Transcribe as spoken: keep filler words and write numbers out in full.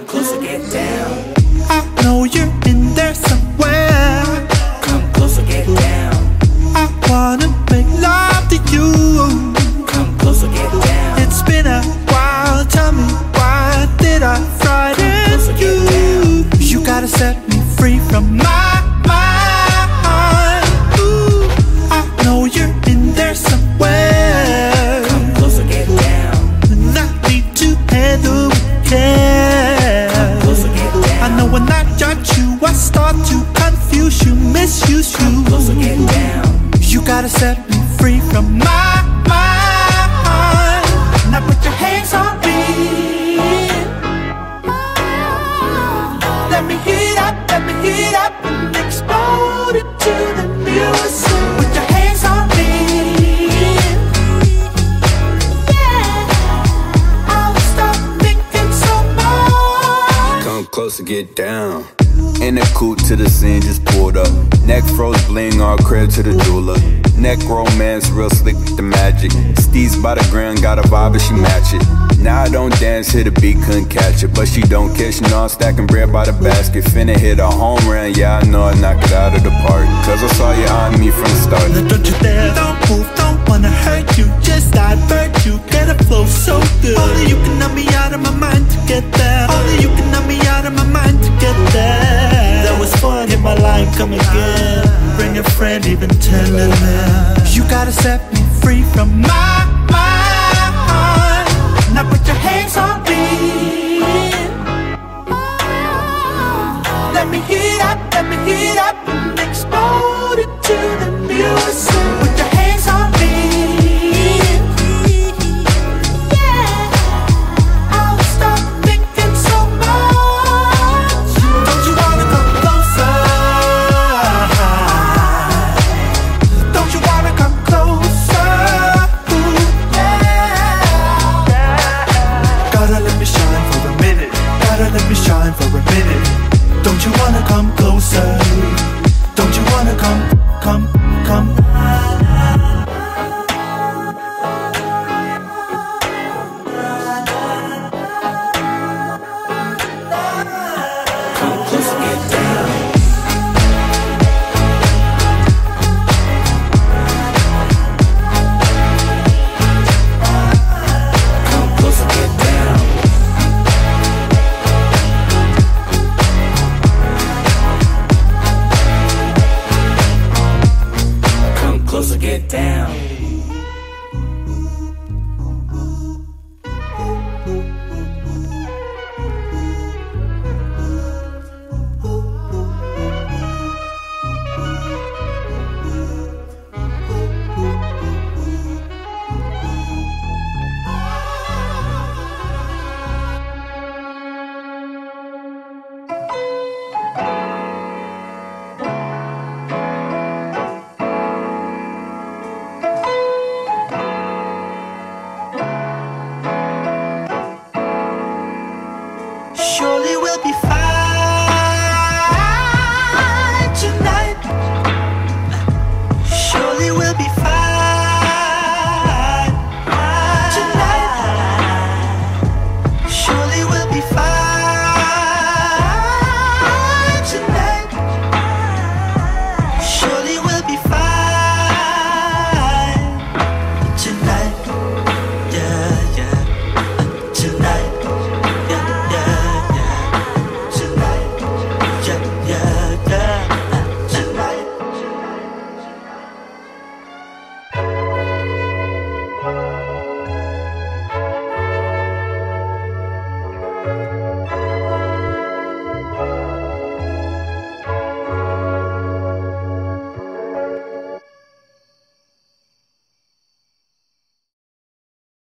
closer, get down. I know you're in there somewhere. Come closer, get down. I wanna make love to you. Come closer, get down. It's been a while, tell me why did I frighten you? You gotta set me free from my mind. Ooh, I know you're in there somewhere. Come closer, get down. And I need to handle care. Come closer, get down. I know when I judge you, I start to confuse you, misuse you. Come closer, get down. You gotta set me free from my mind. Now put your hands on me. Let me heat up, let me heat up and explode into the music. Put your hands on me. Yeah, I'll stop thinking so much. Come closer, get down. In the coupe to the scene, just pulled up. Neck froze, bling, all credit to the jeweler. Neck romance, real slick with the magic. Steez by the ground, got a vibe and she match it. Now I don't dance, hit a beat, couldn't catch it. But she don't care, she know I'm stacking bread by the basket. Finna hit a home run, yeah I know I knock it out of the park. Cause I saw you on me from the start. Now don't you dare, don't move, don't wanna hurt you. Just divert you, get a flow so good. Only you can knock me out of my mind to get there. Only you can knock me out of my mind to get there. That was fun, hit my line, come again. Bring a friend, even tell them. You gotta set me free from my mind. Now put your hands on me. Let me heat up, let me heat up and explode into the music. Put your hands on me. Yeah, I'll stop thinking so much. Don't you wanna come closer? Don't you wanna come closer? Ooh, yeah. Gotta let me shine for a minute. Gotta let me shine for a minute. Don't you wanna come closer? Don't you wanna come, come, come? Come closer, get down. Come closer, get down. Come closer, get down. Surely we'll be fine tonight. Surely we'll be fine tonight. Surely we'll be fine.